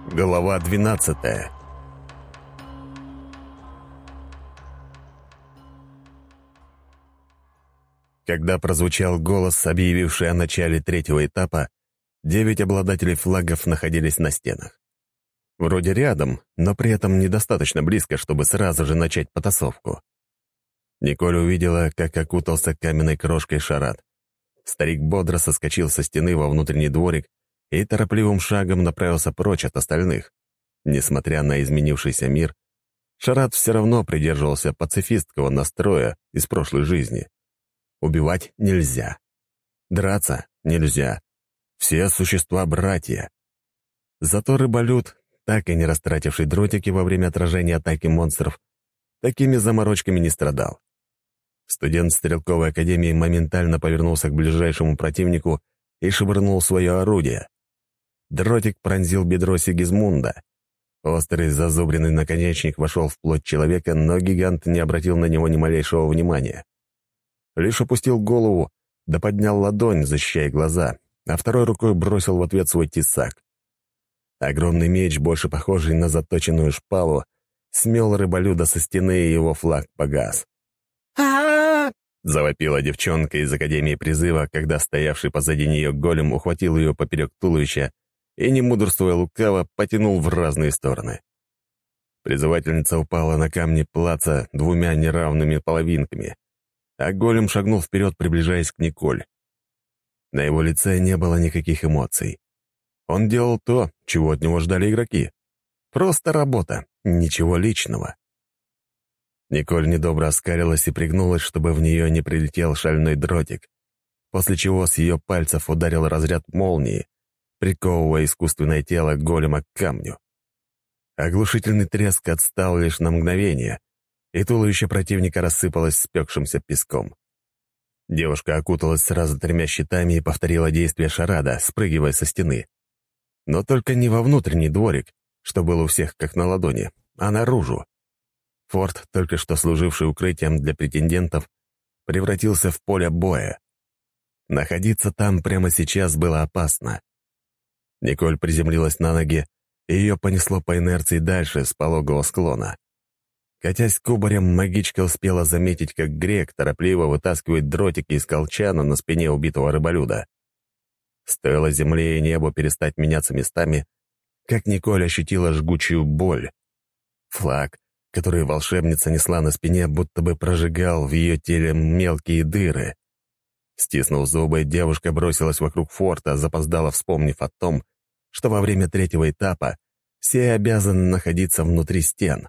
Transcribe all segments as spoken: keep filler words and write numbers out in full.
Глава двенадцатая. Когда прозвучал голос, объявивший о начале третьего этапа, девять обладателей флагов находились на стенах. Вроде рядом, но при этом недостаточно близко, чтобы сразу же начать потасовку. Николь увидела, как окутался каменной крошкой Шарат. Старик бодро соскочил со стены во внутренний дворик и торопливым шагом направился прочь от остальных. Несмотря на изменившийся мир, Шарат все равно придерживался пацифистского настроя из прошлой жизни. Убивать нельзя. Драться нельзя. Все существа — братья. Зато рыболюд, так и не растративший дротики во время отражения атаки монстров, такими заморочками не страдал. Студент стрелковой академии моментально повернулся к ближайшему противнику и швырнул свое орудие. Дротик пронзил бедро Сигизмунда. Острый зазубренный наконечник вошел в плоть человека, но гигант не обратил на него ни малейшего внимания. Лишь опустил голову, да поднял ладонь, защищая глаза, а второй рукой бросил в ответ свой тесак. Огромный меч, больше похожий на заточенную шпалу, смел рыболюда со стены, и его флаг погас. а Завопила девчонка из Академии призыва, когда стоявший позади нее голем ухватил ее поперек туловища и, не мудрствуя лукаво, потянул в разные стороны. Призывательница упала на камни плаца двумя неравными половинками, а голем шагнул вперед, приближаясь к Николь. На его лице не было никаких эмоций. Он делал то, чего от него ждали игроки. Просто работа, ничего личного. Николь недобро оскалилась и пригнулась, чтобы в нее не прилетел шальной дротик, после чего с ее пальцев ударил разряд молнии, приковывая искусственное тело голема к камню. Оглушительный треск отстал лишь на мгновение, и туловище противника рассыпалось спекшимся песком. Девушка окуталась сразу тремя щитами и повторила действие шарада, спрыгивая со стены. Но только не во внутренний дворик, что был у всех как на ладони, а наружу. Форт, только что служивший укрытием для претендентов, превратился в поле боя. Находиться там прямо сейчас было опасно. Николь приземлилась на ноги, и ее понесло по инерции дальше с пологого склона. Катясь кубарем, магичка успела заметить, как грек торопливо вытаскивает дротики из колчана на спине убитого рыболюда. Стоило земле и небу перестать меняться местами, как Николь ощутила жгучую боль. Флаг, который волшебница несла на спине, будто бы прожигал в ее теле мелкие дыры. Стиснув зубы, девушка бросилась вокруг форта, запоздала, вспомнив о том, что во время третьего этапа все обязаны находиться внутри стен.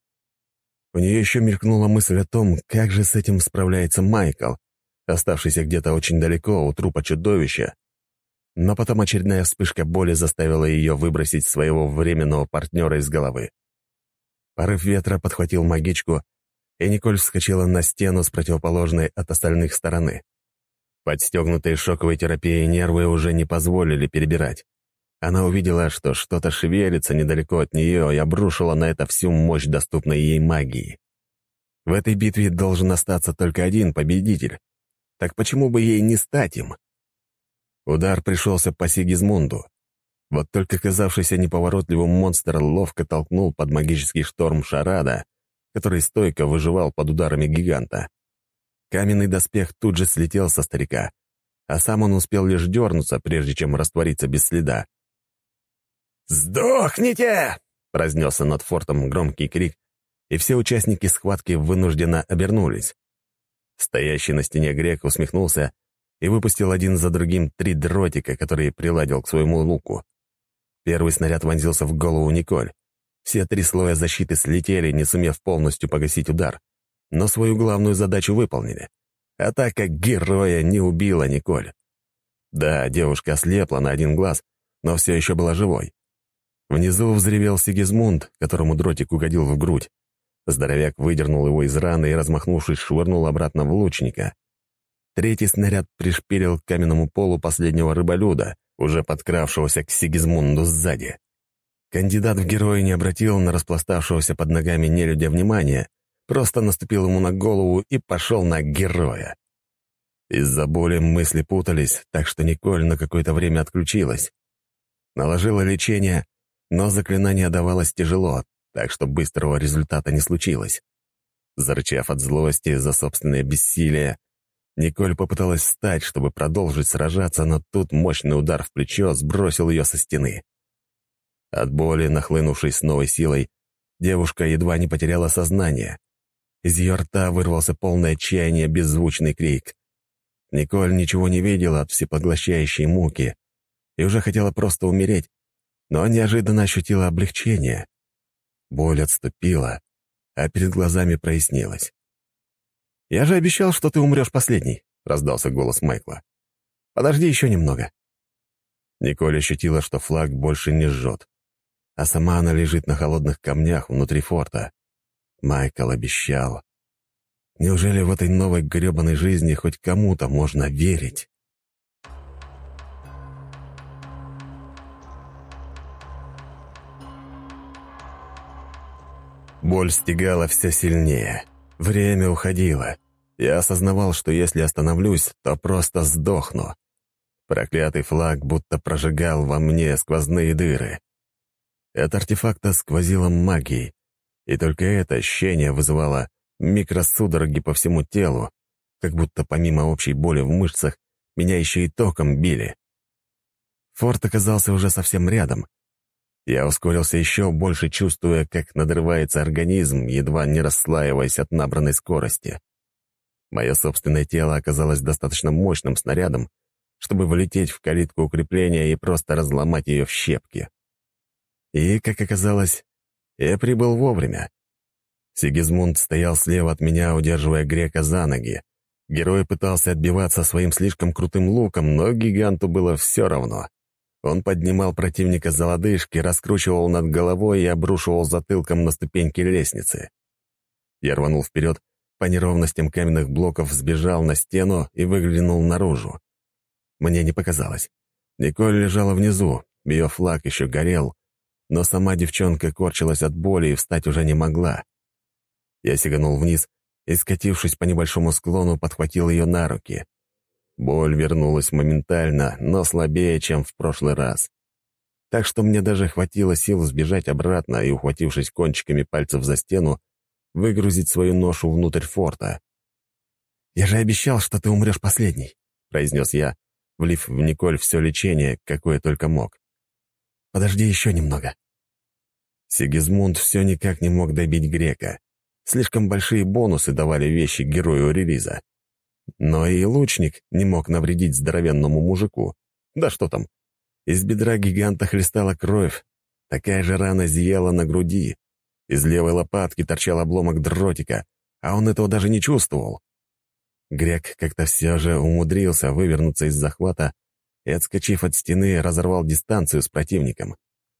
У нее еще мелькнула мысль о том, как же с этим справляется Майкл, оставшийся где-то очень далеко у трупа чудовища. Но потом очередная вспышка боли заставила ее выбросить своего временного партнера из головы. Порыв ветра подхватил магичку, и Николь вскочила на стену с противоположной от остальных стороны. Подстегнутые шоковой терапией нервы уже не позволили перебирать. Она увидела, что что-то шевелится недалеко от нее, и обрушила на это всю мощь доступной ей магии. В этой битве должен остаться только один победитель. Так почему бы ей не стать им? Удар пришелся по Сигизмунду. Вот только казавшийся неповоротливым монстр ловко толкнул под магический шторм Шарада, который стойко выживал под ударами гиганта. Каменный доспех тут же слетел со старика, а сам он успел лишь дернуться, прежде чем раствориться без следа. «Сдохните!» — разнесся над фортом громкий крик, и все участники схватки вынужденно обернулись. Стоящий на стене грек усмехнулся и выпустил один за другим три дротика, которые приладил к своему луку. Первый снаряд вонзился в голову Николь. Все три слоя защиты слетели, не сумев полностью погасить удар, но свою главную задачу выполнили. Атака героя не убила Николь. Да, девушка ослепла на один глаз, но все еще была живой. Внизу взревел Сигизмунд, которому дротик угодил в грудь. Здоровяк выдернул его из раны и, размахнувшись, швырнул обратно в лучника. Третий снаряд пришпилил к каменному полу последнего рыболюда, уже подкравшегося к Сигизмунду сзади. Кандидат в герои не обратил на распластавшегося под ногами нелюдя внимания, просто наступил ему на голову и пошел на героя. Из-за боли мысли путались, так что Николь на какое-то время отключилась. Наложила лечение, но заклинание давалось тяжело, так что быстрого результата не случилось. Зарычав от злости за собственное бессилие, Николь попыталась встать, чтобы продолжить сражаться, но тут мощный удар в плечо сбросил ее со стены. От боли, нахлынувшей с новой силой, девушка едва не потеряла сознание. Из ее рта вырвался полное отчаяние беззвучный крик. Николь ничего не видела от всепоглощающей муки и уже хотела просто умереть, но неожиданно ощутила облегчение. Боль отступила, а перед глазами прояснилось. «Я же обещал, что ты умрешь последний», — раздался голос Майкла. «Подожди еще немного». Николь ощутила, что флаг больше не жжет, а сама она лежит на холодных камнях внутри форта. Майкл обещал. Неужели в этой новой гребаной жизни хоть кому-то можно верить? Боль стегала все сильнее. Время уходило. Я осознавал, что если остановлюсь, то просто сдохну. Проклятый флаг будто прожигал во мне сквозные дыры. От артефакта сквозило магией, и только это ощущение вызывало микросудороги по всему телу, как будто помимо общей боли в мышцах меня еще и током били. Форт оказался уже совсем рядом. Я ускорился еще больше, чувствуя, как надрывается организм, едва не расслаиваясь от набранной скорости. Мое собственное тело оказалось достаточно мощным снарядом, чтобы влететь в калитку укрепления и просто разломать ее в щепки. И, как оказалось, я прибыл вовремя. Сигизмунд стоял слева от меня, удерживая грека за ноги. Герой пытался отбиваться своим слишком крутым луком, но гиганту было все равно. Он поднимал противника за лодыжки, раскручивал над головой и обрушивал затылком на ступеньки лестницы. Я рванул вперед, по неровностям каменных блоков сбежал на стену и выглянул наружу. Мне не показалось. Николь лежала внизу, ее флаг еще горел, но сама девчонка корчилась от боли и встать уже не могла. Я сиганул вниз и, скатившись по небольшому склону, подхватил ее на руки. Боль вернулась моментально, но слабее, чем в прошлый раз. Так что мне даже хватило сил сбежать обратно и, ухватившись кончиками пальцев за стену, выгрузить свою ношу внутрь форта. «Я же обещал, что ты умрешь последний», — произнес я, влив в Николь все лечение, какое только мог. «Подожди еще немного». Сигизмунд все никак не мог добить грека. Слишком большие бонусы давали вещи герою релиза. Но и лучник не мог навредить здоровенному мужику. Да что там, из бедра гиганта хлестала кровь, такая же рана зияла на груди. Из левой лопатки торчал обломок дротика, а он этого даже не чувствовал. Грек как-то все же умудрился вывернуться из захвата и, отскочив от стены, разорвал дистанцию с противником.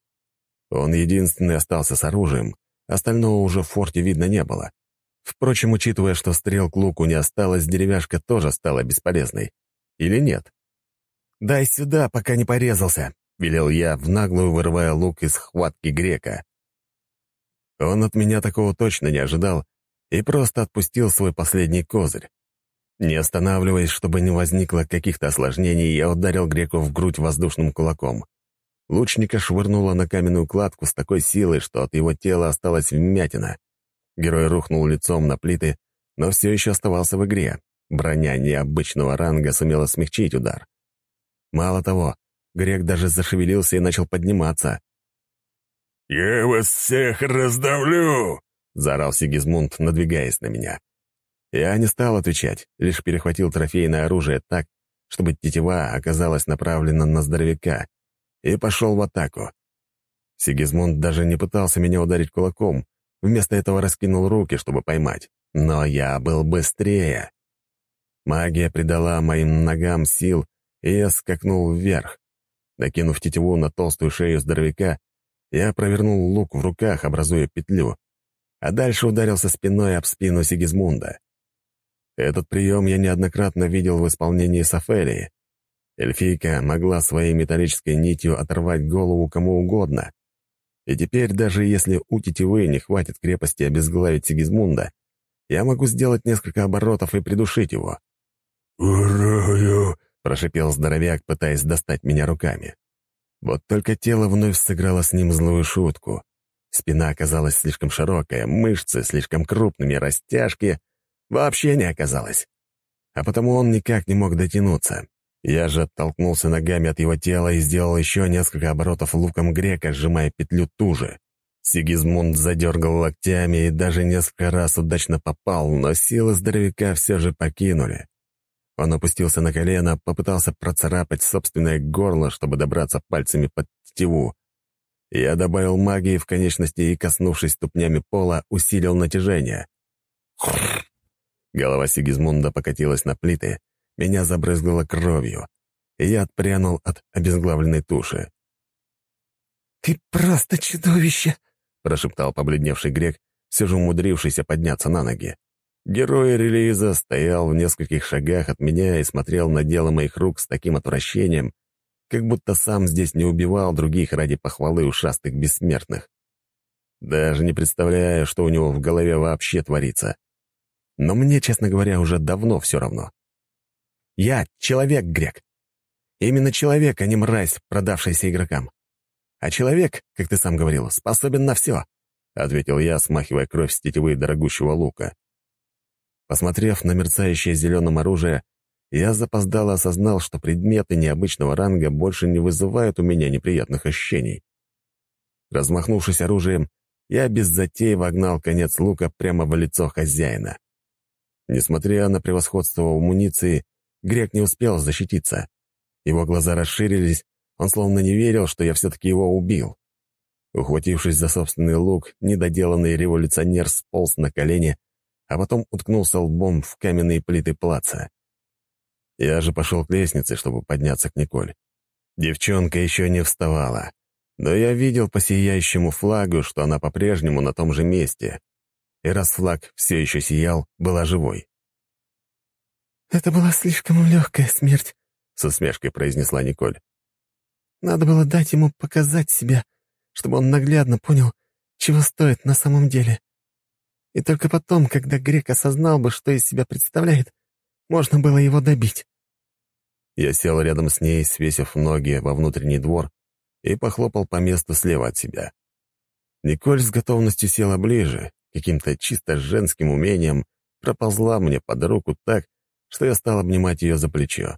Он единственный остался с оружием, остального уже в форте видно не было. Впрочем, учитывая, что стрел к луку не осталось, деревяшка тоже стала бесполезной. Или нет? «Дай сюда, пока не порезался», — велел я, в наглую вырывая лук из хватки грека. Он от меня такого точно не ожидал и просто отпустил свой последний козырь. Не останавливаясь, чтобы не возникло каких-то осложнений, я ударил греку в грудь воздушным кулаком. Лучника швырнуло на каменную кладку с такой силой, что от его тела осталась вмятина. Герой рухнул лицом на плиты, но все еще оставался в игре. Броня необычного ранга сумела смягчить удар. Мало того, грек даже зашевелился и начал подниматься. «Я вас всех раздавлю!» — заорал Сигизмунд, надвигаясь на меня. Я не стал отвечать, лишь перехватил трофейное оружие так, чтобы тетива оказалась направлена на здоровяка, и пошел в атаку. Сигизмунд даже не пытался меня ударить кулаком, вместо этого раскинул руки, чтобы поймать. Но я был быстрее. Магия придала моим ногам сил, и я скакнул вверх. Накинув тетиву на толстую шею здоровяка, я провернул лук в руках, образуя петлю, а дальше ударился спиной об спину Сигизмунда. Этот прием я неоднократно видел в исполнении Сафелии. Эльфийка могла своей металлической нитью оторвать голову кому угодно. И теперь, даже если у тетивы не хватит крепости обезглавить Сигизмунда, я могу сделать несколько оборотов и придушить его. «Урою!» — прошипел здоровяк, пытаясь достать меня руками. Вот только тело вновь сыграло с ним злую шутку. Спина оказалась слишком широкая, мышцы слишком крупными, растяжки вообще не оказалось. А потому он никак не мог дотянуться. Я же оттолкнулся ногами от его тела и сделал еще несколько оборотов луком грека, сжимая петлю туже. Сигизмунд задергал локтями и даже несколько раз удачно попал, но силы здоровяка все же покинули. Он опустился на колено, попытался процарапать собственное горло, чтобы добраться пальцами под тетиву. Я добавил магии в конечности и, коснувшись ступнями пола, усилил натяжение. Хрррр. Голова Сигизмунда покатилась на плиты, меня забрызгало кровью, и я отпрянул от обезглавленной туши. «Ты просто чудовище!» — прошептал побледневший грек, все же умудрившийся подняться на ноги. Герой релиза стоял в нескольких шагах от меня и смотрел на дело моих рук с таким отвращением, как будто сам здесь не убивал других ради похвалы ушастых бессмертных. Даже не представляю, что у него в голове вообще творится. Но мне, честно говоря, уже давно все равно. Я человек, грек. Именно человек, а не мразь, продавшаяся игрокам. А человек, как ты сам говорил, способен на все, — ответил я, смахивая кровь с тетивы дорогущего лука. Посмотрев на мерцающее зеленым оружие, я запоздало осознал, что предметы необычного ранга больше не вызывают у меня неприятных ощущений. Размахнувшись оружием, я без затей вогнал конец лука прямо в лицо хозяина. Несмотря на превосходство в амуниции, грек не успел защититься. Его глаза расширились, он словно не верил, что я все-таки его убил. Ухватившись за собственный лук, недоделанный революционер сполз на колени, а потом уткнулся лбом в каменные плиты плаца. Я же пошел к лестнице, чтобы подняться к Николь. Девчонка еще не вставала, но я видел по сияющему флагу, что она по-прежнему на том же месте. И раз флаг все еще сиял, была живой. «Это была слишком легкая смерть», — с усмешкой произнесла Николь. «Надо было дать ему показать себя, чтобы он наглядно понял, чего стоит на самом деле. И только потом, когда грек осознал бы, что из себя представляет, можно было его добить». Я сел рядом с ней, свесив ноги во внутренний двор, и похлопал по месту слева от себя. Николь с готовностью села ближе, каким-то чисто женским умением проползла мне под руку так, что я стал обнимать ее за плечо.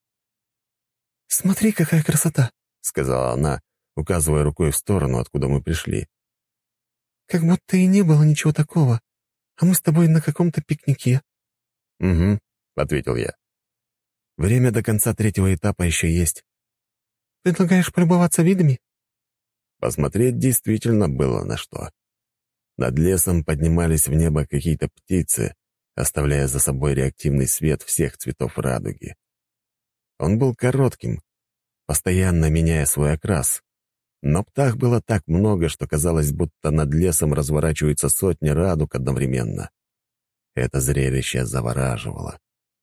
«Смотри, какая красота!» — сказала она, указывая рукой в сторону, откуда мы пришли. «Как будто и не было ничего такого, а мы с тобой на каком-то пикнике». «Угу», — ответил я. «Время до конца третьего этапа еще есть». «Предлагаешь полюбоваться видами?» Посмотреть действительно было на что. Над лесом поднимались в небо какие-то птицы, оставляя за собой реактивный свет всех цветов радуги. Он был коротким, постоянно меняя свой окрас, но птах было так много, что казалось, будто над лесом разворачиваются сотни радуг одновременно. Это зрелище завораживало.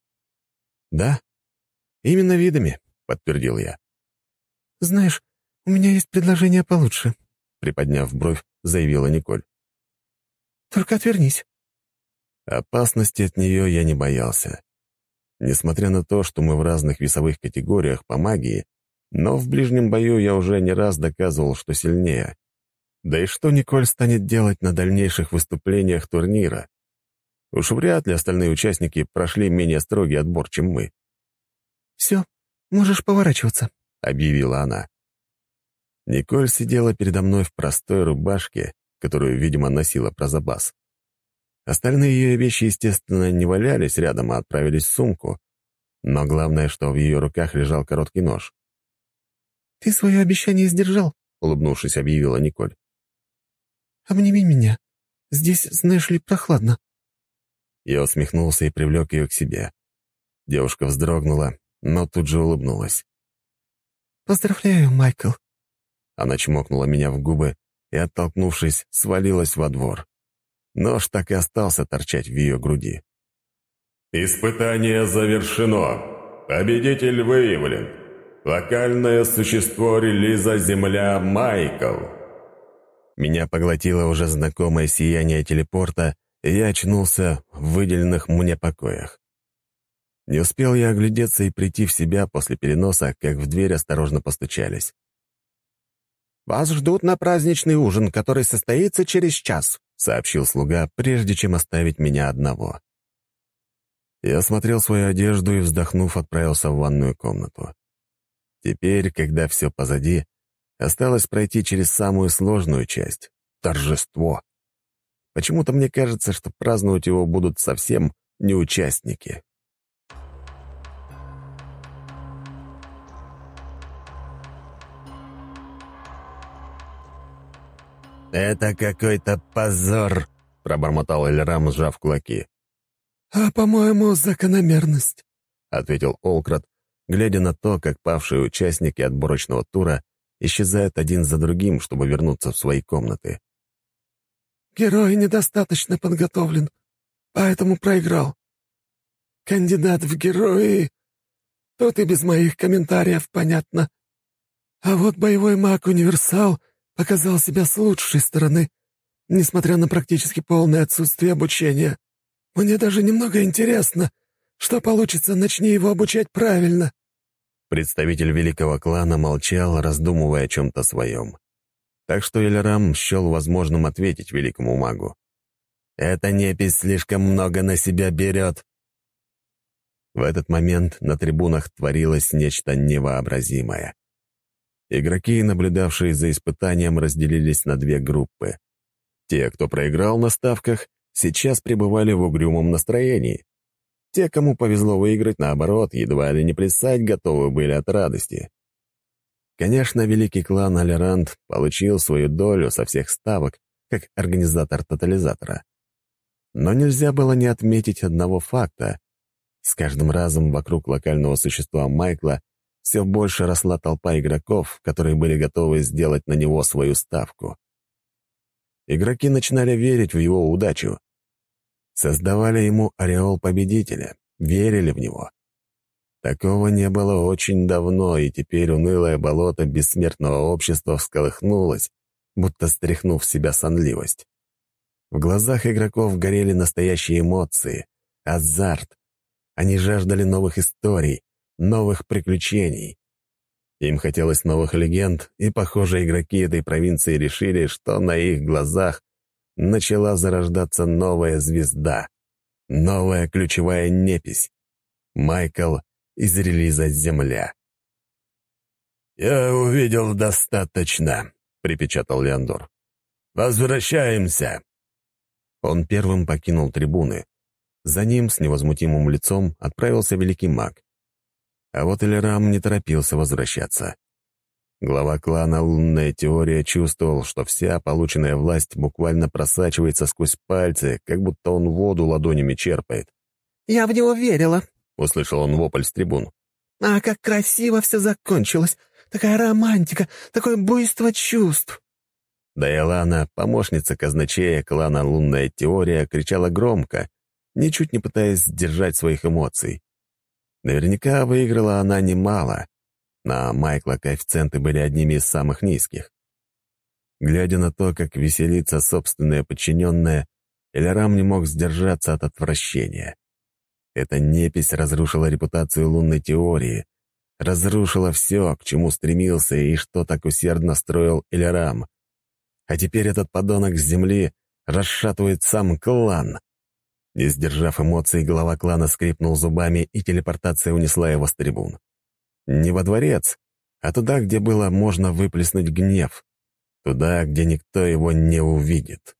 «Да, именно видами», — подтвердил я. «Знаешь, у меня есть предложение получше», — приподняв бровь, заявила Николь. «Только отвернись». Опасности от нее я не боялся. Несмотря на то, что мы в разных весовых категориях по магии, но в ближнем бою я уже не раз доказывал, что сильнее. Да и что Николь станет делать на дальнейших выступлениях турнира? Уж вряд ли остальные участники прошли менее строгий отбор, чем мы. «Все, можешь поворачиваться», — объявила она. Николь сидела передо мной в простой рубашке, которую, видимо, носила про запас. Остальные ее вещи, естественно, не валялись рядом, а отправились в сумку. Но главное, что в ее руках лежал короткий нож. «Ты свое обещание сдержал», — улыбнувшись, объявила Николь. «Обними меня. Здесь, знаешь ли, прохладно». Я усмехнулся и привлек ее к себе. Девушка вздрогнула, но тут же улыбнулась. «Поздравляю, Майкл». Она чмокнула меня в губы и, оттолкнувшись, свалилась во двор. Нож так и остался торчать в ее груди. «Испытание завершено. Победитель выявлен. Локальное существо релиза «Земля» Майкл». Меня поглотило уже знакомое сияние телепорта, и я очнулся в выделенных мне покоях. Не успел я оглядеться и прийти в себя после переноса, как в дверь осторожно постучались. «Вас ждут на праздничный ужин, который состоится через час», — сообщил слуга, прежде чем оставить меня одного. Я осмотрел свою одежду и, вздохнув, отправился в ванную комнату. Теперь, когда все позади, осталось пройти через самую сложную часть — торжество. Почему-то мне кажется, что праздновать его будут совсем не участники. «Это какой-то позор», — пробормотал Эльрам, сжав кулаки. «А, по-моему, закономерность», — ответил Олкрат, глядя на то, как павшие участники отборочного тура исчезают один за другим, чтобы вернуться в свои комнаты. «Герой недостаточно подготовлен, поэтому проиграл. Кандидат в герои... Тут и без моих комментариев понятно. А вот боевой маг-универсал показал себя с лучшей стороны, несмотря на практически полное отсутствие обучения. Мне даже немного интересно, что получится, начни его обучать правильно». Представитель великого клана молчал, раздумывая о чем-то своем. Так что Эльрам счел возможным ответить великому магу. «Эта непись слишком много на себя берет». В этот момент на трибунах творилось нечто невообразимое. Игроки, наблюдавшие за испытанием, разделились на две группы. Те, кто проиграл на ставках, сейчас пребывали в угрюмом настроении. Те, кому повезло выиграть, наоборот, едва ли не плясать готовы были от радости. Конечно, великий клан Алерант получил свою долю со всех ставок, как организатор тотализатора. Но нельзя было не отметить одного факта. С каждым разом вокруг локального существа Майкла все больше росла толпа игроков, которые были готовы сделать на него свою ставку. Игроки начинали верить в его удачу. Создавали ему ореол победителя, верили в него. Такого не было очень давно, и теперь унылое болото бессмертного общества всколыхнулось, будто стряхнув с себя сонливость. В глазах игроков горели настоящие эмоции, азарт. Они жаждали новых историй, новых приключений. Им хотелось новых легенд, и, похоже, игроки этой провинции решили, что на их глазах начала зарождаться новая звезда, новая ключевая непись — Майкл из релиза «Земля». «Я увидел достаточно», — припечатал Леандор. «Возвращаемся». Он первым покинул трибуны. За ним с невозмутимым лицом отправился великий маг. А вот Эльрам не торопился возвращаться. Глава клана «Лунная теория» чувствовал, что вся полученная власть буквально просачивается сквозь пальцы, как будто он воду ладонями черпает. «Я в него верила», — услышал он вопль с трибун. «А как красиво все закончилось! Такая романтика, такое буйство чувств!» Дайлана, помощница казначея клана «Лунная теория», кричала громко, ничуть не пытаясь сдержать своих эмоций. Наверняка выиграла она немало. На Майкла коэффициенты были одними из самых низких. Глядя на то, как веселится собственная подчиненная, Эльрам не мог сдержаться от отвращения. Эта непись разрушила репутацию лунной теории, разрушила все, к чему стремился и что так усердно строил Эльрам. А теперь этот подонок с земли расшатывает сам клан. Не сдержав эмоций, глава клана скрипнул зубами, и телепортация унесла его с трибун. Не во дворец, а туда, где было можно выплеснуть гнев. Туда, где никто его не увидит.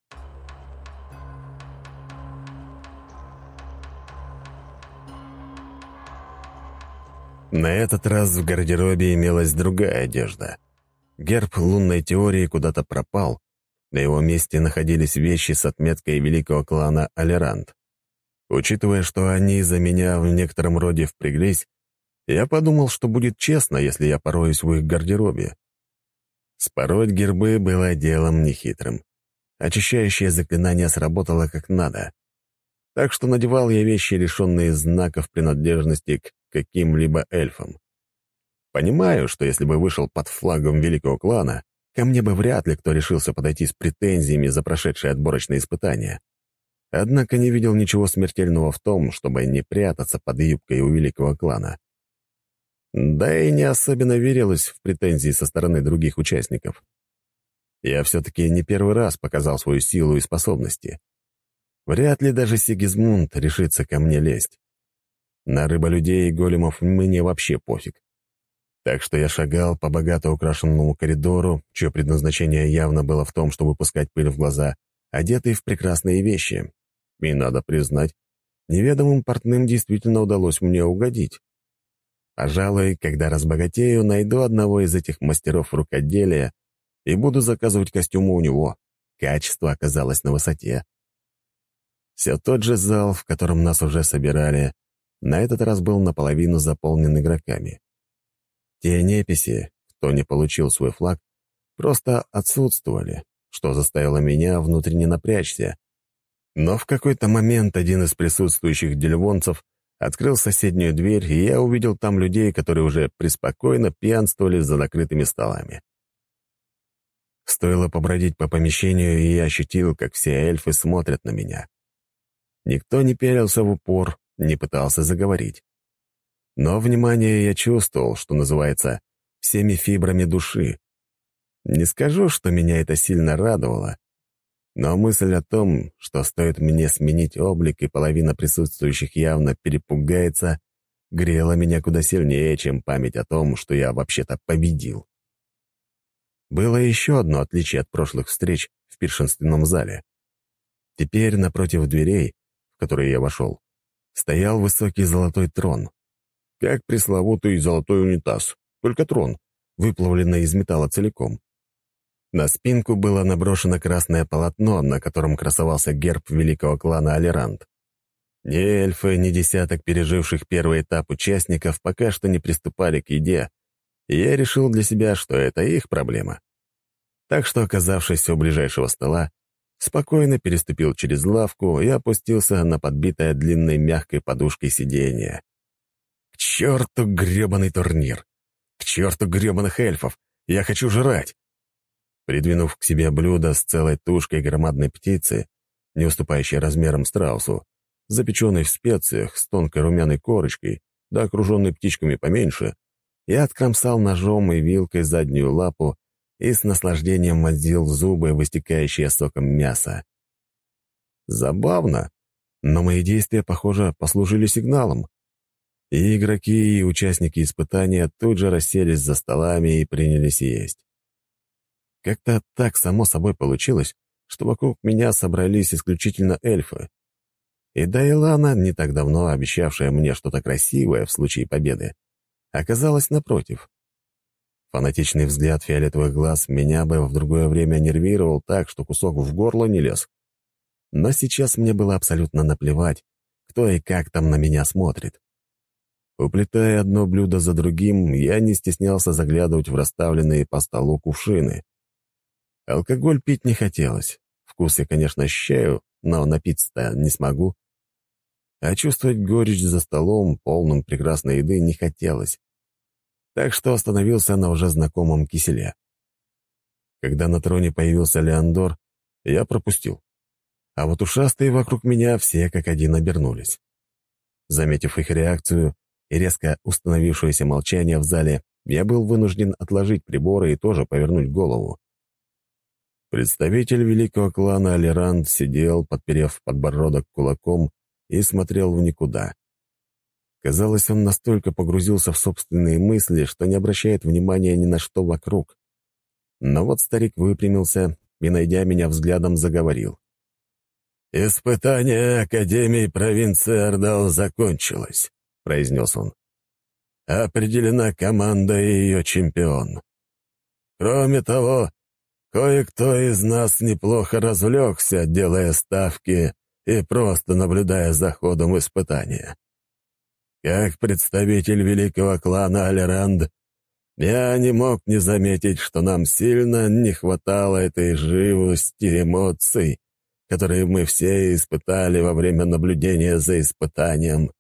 На этот раз в гардеробе имелась другая одежда. Герб лунной теории куда-то пропал. На его месте находились вещи с отметкой великого клана Алерант. Учитывая, что они за меня в некотором роде впряглись, я подумал, что будет честно, если я пороюсь в их гардеробе. Спороть гербы было делом нехитрым. Очищающее заклинание сработало как надо. Так что надевал я вещи, лишенные знаков принадлежности к каким-либо эльфам. Понимаю, что если бы вышел под флагом великого клана, ко мне бы вряд ли кто решился подойти с претензиями за прошедшие отборочные испытания. Однако не видел ничего смертельного в том, чтобы не прятаться под юбкой у великого клана. Да и не особенно верилось в претензии со стороны других участников. Я все-таки не первый раз показал свою силу и способности. Вряд ли даже Сигизмунд решится ко мне лезть. На рыболюдей и големов мне вообще пофиг. Так что я шагал по богато украшенному коридору, чье предназначение явно было в том, чтобы пускать пыль в глаза, одетый в прекрасные вещи. И, надо признать, неведомым портным действительно удалось мне угодить. Пожалуй, когда разбогатею, найду одного из этих мастеров рукоделия и буду заказывать костюмы у него. Качество оказалось на высоте. Все тот же зал, в котором нас уже собирали, на этот раз был наполовину заполнен игроками. Те неписи, кто не получил свой флаг, просто отсутствовали, что заставило меня внутренне напрячься. Но в какой-то момент один из присутствующих дельвонцев открыл соседнюю дверь, и я увидел там людей, которые уже преспокойно пьянствовали за накрытыми столами. Стоило побродить по помещению, и я ощутил, как все эльфы смотрят на меня. Никто не пялился в упор, не пытался заговорить. Но внимание я чувствовал, что называется, всеми фибрами души. Не скажу, что меня это сильно радовало, но мысль о том, что стоит мне сменить облик, и половина присутствующих явно перепугается, грела меня куда сильнее, чем память о том, что я вообще-то победил. Было еще одно отличие от прошлых встреч в пиршественном зале. Теперь напротив дверей, в которые я вошел, стоял высокий золотой трон. Как пресловутый золотой унитаз, только трон, выплавленный из металла целиком. На спинку было наброшено красное полотно, на котором красовался герб великого клана Алерант. Ни эльфы, ни десяток переживших первый этап участников пока что не приступали к еде, и я решил для себя, что это их проблема. Так что, оказавшись у ближайшего стола, спокойно переступил через лавку и опустился на подбитое длинной мягкой подушкой сиденье. К черту гребаный турнир! К черту гребаных эльфов! Я хочу жрать! Придвинув к себе блюдо с целой тушкой громадной птицы, не уступающей размером страусу, запеченной в специях, с тонкой румяной корочкой, да окруженной птичками поменьше, я откромсал ножом и вилкой заднюю лапу и с наслаждением вонзил зубы в истекающее соком мясо. Забавно, но мои действия, похоже, послужили сигналом. И игроки, и участники испытания тут же расселись за столами и принялись есть. Как-то так само собой получилось, что вокруг меня собрались исключительно эльфы. И Дайлана, не так давно обещавшая мне что-то красивое в случае победы, оказалась напротив. Фанатичный взгляд фиолетовых глаз меня бы в другое время нервировал так, что кусок в горло не лез. Но сейчас мне было абсолютно наплевать, кто и как там на меня смотрит. Уплетая одно блюдо за другим, я не стеснялся заглядывать в расставленные по столу кувшины. Алкоголь пить не хотелось. Вкус я, конечно, ощущаю, но напиться-то не смогу. А чувствовать горечь за столом, полным прекрасной еды, не хотелось. Так что остановился на уже знакомом киселе. Когда на троне появился Леандор, я пропустил. А вот ушастые вокруг меня все как один обернулись. Заметив их реакцию и резко установившееся молчание в зале, я был вынужден отложить приборы и тоже повернуть голову. Представитель великого клана Алерант сидел, подперев подбородок кулаком, и смотрел в никуда. Казалось, он настолько погрузился в собственные мысли, что не обращает внимания ни на что вокруг. Но вот старик выпрямился и, найдя меня взглядом, заговорил. «Испытание Академии провинции Ордал закончилось», — произнес он. «Определена команда и ее чемпион. Кроме того, кое-кто из нас неплохо развлекся, делая ставки и просто наблюдая за ходом испытания. Как представитель великого клана Алеранд, я не мог не заметить, что нам сильно не хватало этой живости эмоций, которые мы все испытали во время наблюдения за испытанием».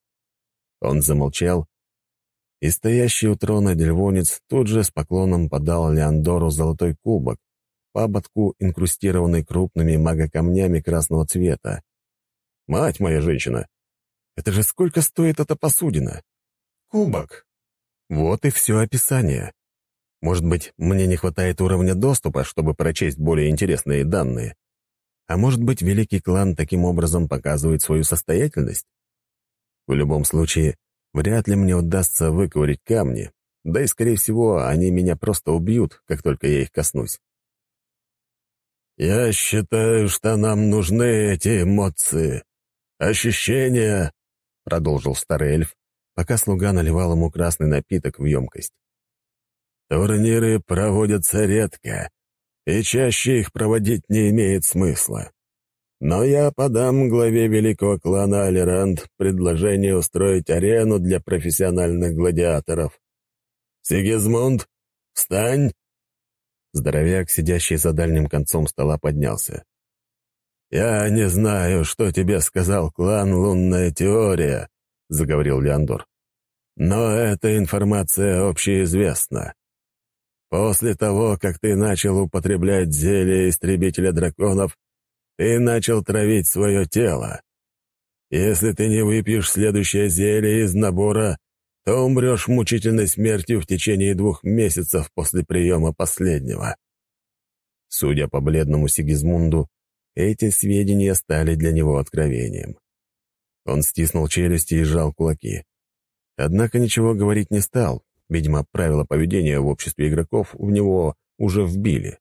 Он замолчал, и стоящий у трона дельвонец тут же с поклоном подал Леандору золотой кубок, по ободку инкрустированный крупными магокамнями красного цвета. «Мать моя женщина! Это же сколько стоит эта посудина?» «Кубок». Вот и все описание. Может быть, мне не хватает уровня доступа, чтобы прочесть более интересные данные? А может быть, великий клан таким образом показывает свою состоятельность? В любом случае, вряд ли мне удастся выковырять камни, да и, скорее всего, они меня просто убьют, как только я их коснусь. «Я считаю, что нам нужны эти эмоции, ощущения», — продолжил старый эльф, пока слуга наливал ему красный напиток в емкость. «Турниры проводятся редко, и чаще их проводить не имеет смысла. Но я подам главе великого клана Алерант предложение устроить арену для профессиональных гладиаторов. Сигизмунд, встань!» Здоровяк, сидящий за дальним концом стола, поднялся. «Я не знаю, что тебе сказал клан «Лунная теория», — заговорил Леандор. «Но эта информация общеизвестна. После того, как ты начал употреблять зелье истребителя драконов, ты начал травить свое тело. Если ты не выпьешь следующее зелье из набора, то умрешь мучительной смертью в течение двух месяцев после приема последнего». Судя по бледному Сигизмунду, эти сведения стали для него откровением. Он стиснул челюсти и сжал кулаки. Однако ничего говорить не стал. Видимо, правила поведения в обществе игроков в него уже вбили.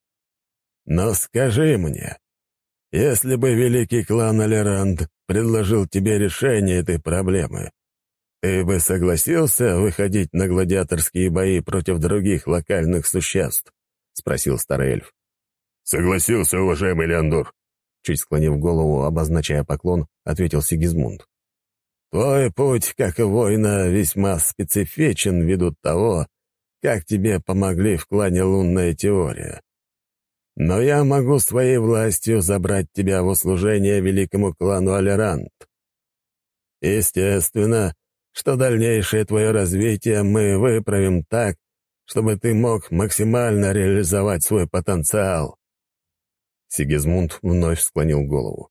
«Но скажи мне, если бы великий клан Алеранд предложил тебе решение этой проблемы, ты бы согласился выходить на гладиаторские бои против других локальных существ?» — спросил старый эльф. «Согласился, уважаемый Леандор», — чуть склонив голову, обозначая поклон, ответил Сигизмунд. «Твой путь, как и воина, весьма специфичен ввиду того, как тебе помогли в клане «Лунная теория». Но я могу своей властью забрать тебя в услужение великому клану Алерант. Естественно, что дальнейшее твое развитие мы выправим так, чтобы ты мог максимально реализовать свой потенциал». Сигизмунд вновь склонил голову.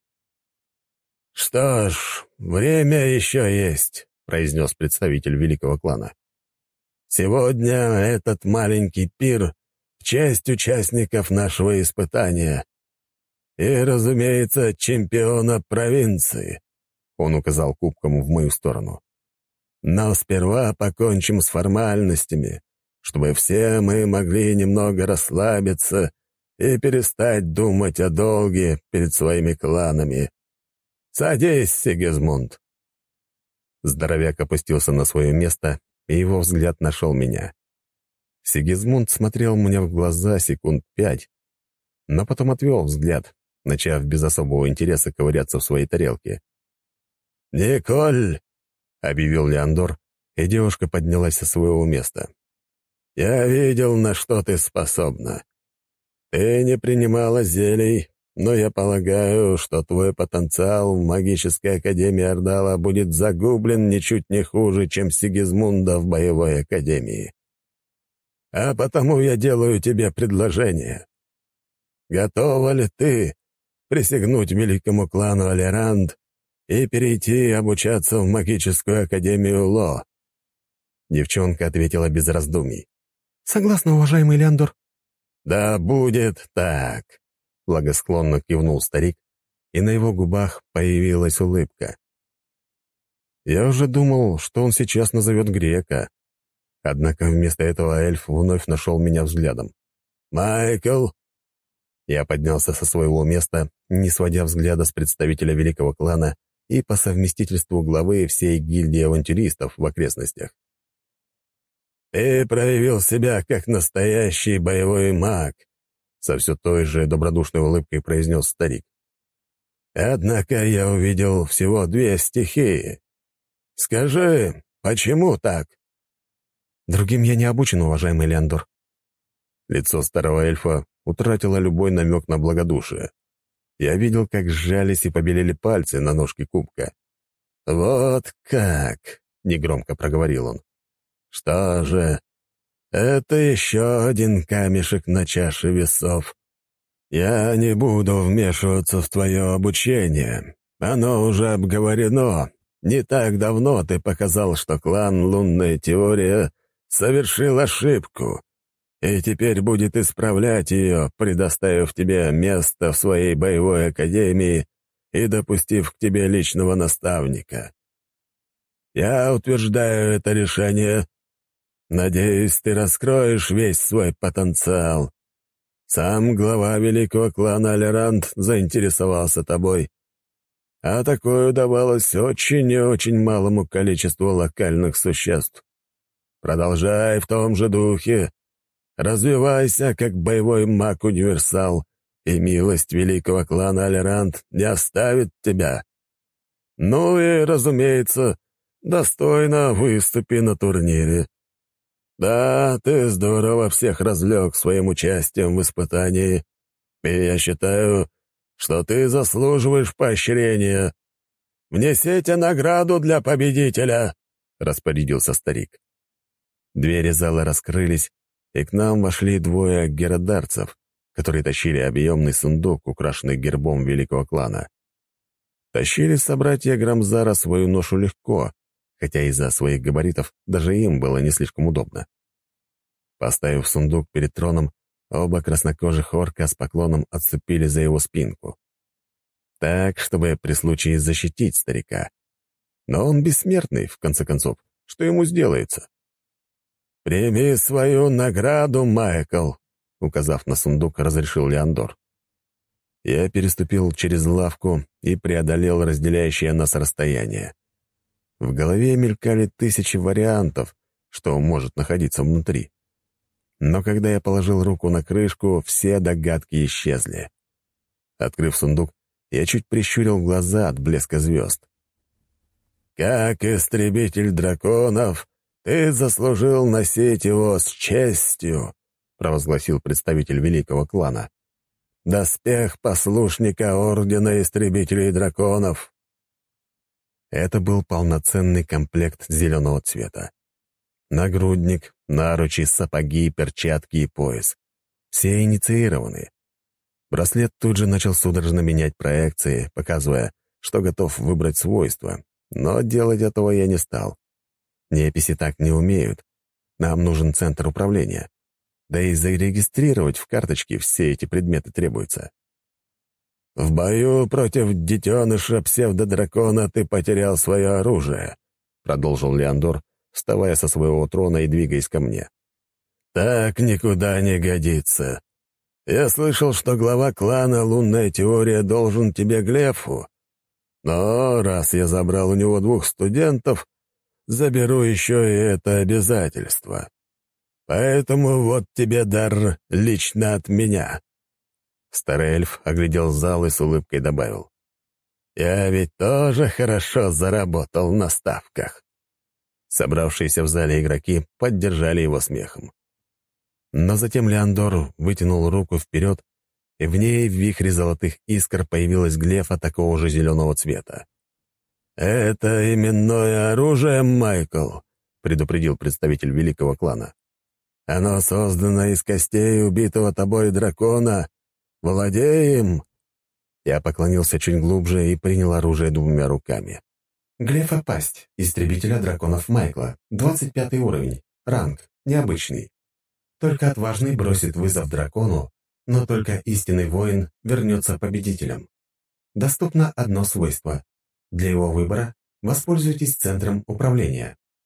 «Что ж, время еще есть», — произнес представитель великого клана. «Сегодня этот маленький пир в честь участников нашего испытания. И, разумеется, чемпиона провинции», — он указал кубком в мою сторону. «Но сперва покончим с формальностями, чтобы все мы могли немного расслабиться и перестать думать о долге перед своими кланами. Садись, Сигизмунд». Здоровяк опустился на свое место, и его взгляд нашел меня. Сигизмунд смотрел мне в глаза секунд пять, но потом отвел взгляд, начав без особого интереса ковыряться в своей тарелке. «Николь!» — объявил Леандор, и девушка поднялась со своего места. «Я видел, на что ты способна. Ты не принимала зелий, но я полагаю, что твой потенциал в магической академии Ордала будет загублен ничуть не хуже, чем Сигизмунда в боевой академии. А потому я делаю тебе предложение. Готова ли ты присягнуть великому клану Алеранд и перейти обучаться в магическую академию Ло?» Девчонка ответила без раздумий. «Согласна, уважаемый Леандор». «Да будет так», — благосклонно кивнул старик, и на его губах появилась улыбка. Я уже думал, что он сейчас назовет грека. Однако вместо этого эльф вновь нашел меня взглядом. «Майкл!» Я поднялся со своего места, не сводя взгляда с представителя великого клана и по совместительству главы всей гильдии авантюристов в окрестностях. «Ты проявил себя как настоящий боевой маг», — со все той же добродушной улыбкой произнес старик. «Однако я увидел всего две стихии. Скажи, почему так?» «Другим я не обучен, уважаемый Леандор». Лицо старого эльфа утратило любой намек на благодушие. Я видел, как сжались и побелели пальцы на ножке кубка. «Вот как!» — негромко проговорил он. «Что же, это еще один камешек на чаше весов. Я не буду вмешиваться в твое обучение. Оно уже обговорено. Не так давно ты показал, что клан «Лунная теория» совершил ошибку, и теперь будет исправлять ее, предоставив тебе место в своей боевой академии и допустив к тебе личного наставника. Я утверждаю это решение. Надеюсь, ты раскроешь весь свой потенциал. Сам глава великого клана Алерант заинтересовался тобой, а такое удавалось очень и очень малому количеству локальных существ. Продолжай в том же духе. Развивайся, как боевой маг-универсал, и милость великого клана Алерант не оставит тебя. Ну и, разумеется, достойно выступи на турнире. Да, ты здорово всех развлек своим участием в испытании, и я считаю, что ты заслуживаешь поощрения. Внесите награду для победителя!» — распорядился старик. Двери зала раскрылись, и к нам вошли двое геродарцев, которые тащили объемный сундук, украшенный гербом великого клана. Тащили собратья Грамзара свою ношу легко, хотя из-за своих габаритов даже им было не слишком удобно. Поставив сундук перед троном, оба краснокожих орка с поклоном отступили за его спинку. Так, чтобы при случае защитить старика. Но он бессмертный, в конце концов. Что ему сделается? «Прими свою награду, Майкл», — указав на сундук, разрешил Леандор. Я переступил через лавку и преодолел разделяющее нас расстояние. В голове мелькали тысячи вариантов, что может находиться внутри. Но когда я положил руку на крышку, все догадки исчезли. Открыв сундук, я чуть прищурил глаза от блеска звезд. «Как истребитель драконов, ты заслужил носить его с честью», — провозгласил представитель великого клана. «Доспех послушника Ордена Истребителей Драконов». Это был полноценный комплект зеленого цвета. Нагрудник, наручи, сапоги, перчатки и пояс. Все инициированы. Браслет тут же начал судорожно менять проекции, показывая, что готов выбрать свойства, но делать этого я не стал. Неписи так не умеют. Нам нужен центр управления. Да и зарегистрировать в карточке все эти предметы требуется. «В бою против детеныша псевдодракона ты потерял свое оружие», — продолжил Леандор, вставая со своего трона и двигаясь ко мне. «Так никуда не годится. Я слышал, что глава клана «Лунная теория» должен тебе глефу. Но раз я забрал у него двух студентов, заберу еще и это обязательство. Поэтому вот тебе дар лично от меня». Старый эльф оглядел зал и с улыбкой добавил. «Я ведь тоже хорошо заработал на ставках». Собравшиеся в зале игроки поддержали его смехом. Но затем Леандор вытянул руку вперед, и в ней в вихре золотых искр появилась глефа такого же зеленого цвета. «Это именное оружие, Майкл», — предупредил представитель великого клана. «Оно создано из костей убитого тобой дракона. Владей им!» Я поклонился чуть глубже и принял оружие двумя руками. Глефа Пасть, истребителя драконов Майкла, двадцать пятый уровень, ранг, необычный. Только отважный бросит вызов дракону, но только истинный воин вернется победителем. Доступно одно свойство. Для его выбора воспользуйтесь центром управления.